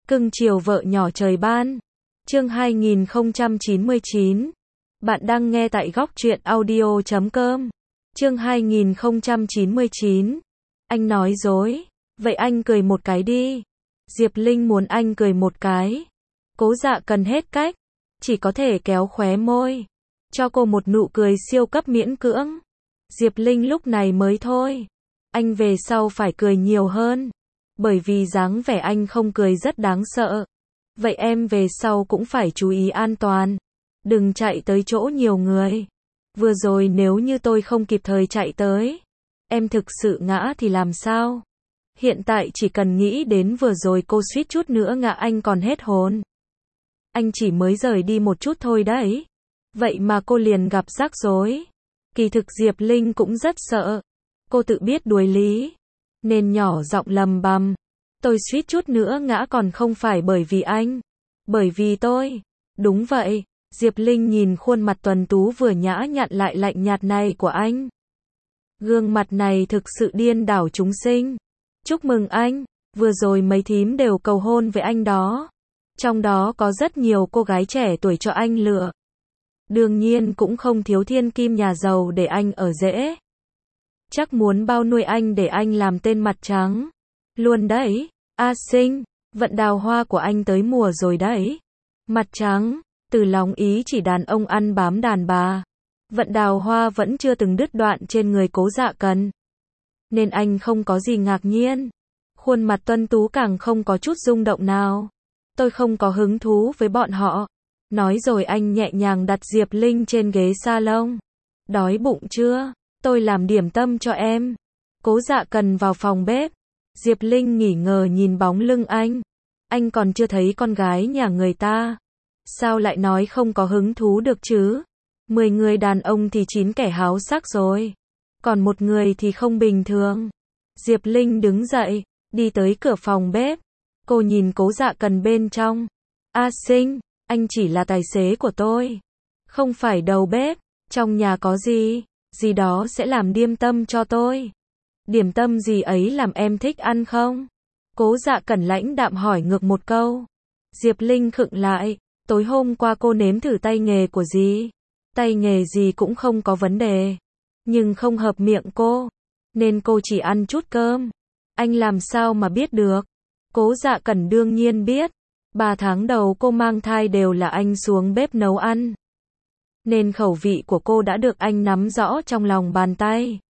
Cưng chiều vợ nhỏ trời ban. Chương 2099. Bạn đang nghe tại góc truyện audio.com. Chương 2099. Anh nói dối. Vậy anh cười một cái đi. Diệp Linh muốn anh cười một cái. Cố Dạ Cần hết cách, chỉ có thể kéo khóe môi, cho cô một nụ cười siêu cấp miễn cưỡng. Diệp Linh lúc này mới thôi. Anh về sau phải cười nhiều hơn. Bởi vì dáng vẻ anh không cười rất đáng sợ. Vậy em về sau cũng phải chú ý an toàn. Đừng chạy tới chỗ nhiều người. Vừa rồi nếu như tôi không kịp thời chạy tới, em thực sự ngã thì làm sao? Hiện tại chỉ cần nghĩ đến vừa rồi cô suýt chút nữa ngã anh còn hết hồn. Anh chỉ mới rời đi một chút thôi đấy. Vậy mà cô liền gặp rắc rối. Kỳ thực Diệp Linh cũng rất sợ. Cô tự biết đuối lý, nên nhỏ giọng lầm bầm. Tôi suýt chút nữa ngã còn không phải bởi vì anh. Bởi vì tôi. Đúng vậy. Diệp Linh nhìn khuôn mặt tuấn tú vừa nhã nhặn lại lạnh nhạt này của anh. Gương mặt này thực sự điên đảo chúng sinh. Chúc mừng anh. Vừa rồi mấy thím đều cầu hôn với anh đó. Trong đó có rất nhiều cô gái trẻ tuổi cho anh lựa. Đương nhiên cũng không thiếu thiên kim nhà giàu để anh ở rễ. Chắc muốn bao nuôi anh để anh làm tên mặt trắng. Luôn đấy. A Sinh, vận đào hoa của anh tới mùa rồi đấy. Mặt trắng, từ lóng ý chỉ đàn ông ăn bám đàn bà. Vận đào hoa vẫn chưa từng đứt đoạn trên người Cố Dạ Cần. Nên anh không có gì ngạc nhiên. Khuôn mặt tuấn tú càng không có chút rung động nào. Tôi không có hứng thú với bọn họ. Nói rồi anh nhẹ nhàng đặt Diệp Linh trên ghế salon. Đói bụng chưa? Tôi làm điểm tâm cho em. Cố Dạ Cần vào phòng bếp. Diệp Linh nghỉ ngờ nhìn bóng lưng anh. Anh còn chưa thấy con gái nhà người ta. Sao lại nói không có hứng thú được chứ? 10 người đàn ông thì 9 kẻ háo sắc rồi. Còn một người thì không bình thường. Diệp Linh đứng dậy, đi tới cửa phòng bếp. Cô nhìn Cố Dạ Cần bên trong. A Sinh, anh chỉ là tài xế của tôi. Không phải đầu bếp. Trong nhà có gì đó sẽ làm điểm tâm cho tôi. Điểm tâm gì ấy làm em thích ăn không? Cố Dạ Cần lãnh đạm hỏi ngược một câu. Diệp Linh khựng lại. Tối hôm qua cô nếm thử tay nghề của dì. Tay nghề gì cũng không có vấn đề. Nhưng không hợp miệng cô. Nên cô chỉ ăn chút cơm. Anh làm sao mà biết được? Cố Dạ Cần đương nhiên biết. 3 tháng đầu cô mang thai đều là anh xuống bếp nấu ăn. Nên khẩu vị của cô đã được anh nắm rõ trong lòng bàn tay.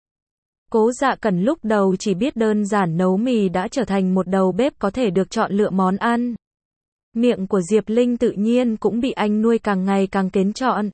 Cố Dạ Cần lúc đầu chỉ biết đơn giản nấu mì đã trở thành một đầu bếp có thể được chọn lựa món ăn. Miệng của Diệp Linh tự nhiên cũng bị anh nuôi càng ngày càng kén chọn.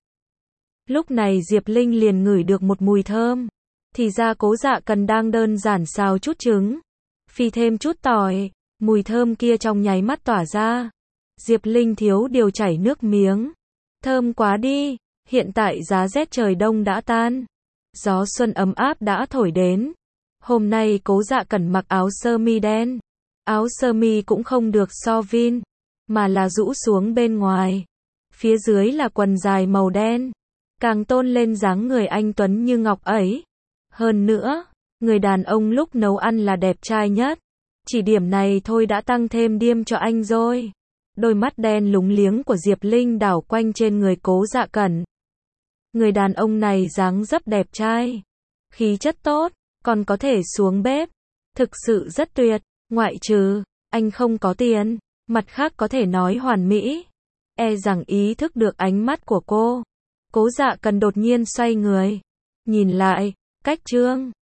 Lúc này Diệp Linh liền ngửi được một mùi thơm. Thì ra Cố Dạ Cần đang đơn giản xào chút trứng, phi thêm chút tỏi. Mùi thơm kia trong nháy mắt tỏa ra. Diệp Linh thiếu điều chảy nước miếng. Thơm quá đi. Hiện tại giá rét trời đông đã tan. Gió xuân ấm áp đã thổi đến. Hôm nay Cố Dạ Cần mặc áo sơ mi đen. Áo sơ mi cũng không được so vin, mà là rũ xuống bên ngoài. Phía dưới là quần dài màu đen. Càng tôn lên dáng người anh tuấn như ngọc ấy. Hơn nữa, người đàn ông lúc nấu ăn là đẹp trai nhất. Chỉ điểm này thôi đã tăng thêm điêm cho anh rồi. Đôi mắt đen lúng liếng của Diệp Linh đảo quanh trên người Cố Dạ Cần. Người đàn ông này dáng dấp đẹp trai, khí chất tốt, còn có thể xuống bếp. Thực sự rất tuyệt, ngoại trừ, anh không có tiền, mặt khác có thể nói hoàn mỹ. E rằng ý thức được ánh mắt của cô. Cố Dạ Cần đột nhiên xoay người. Nhìn lại, cách Trương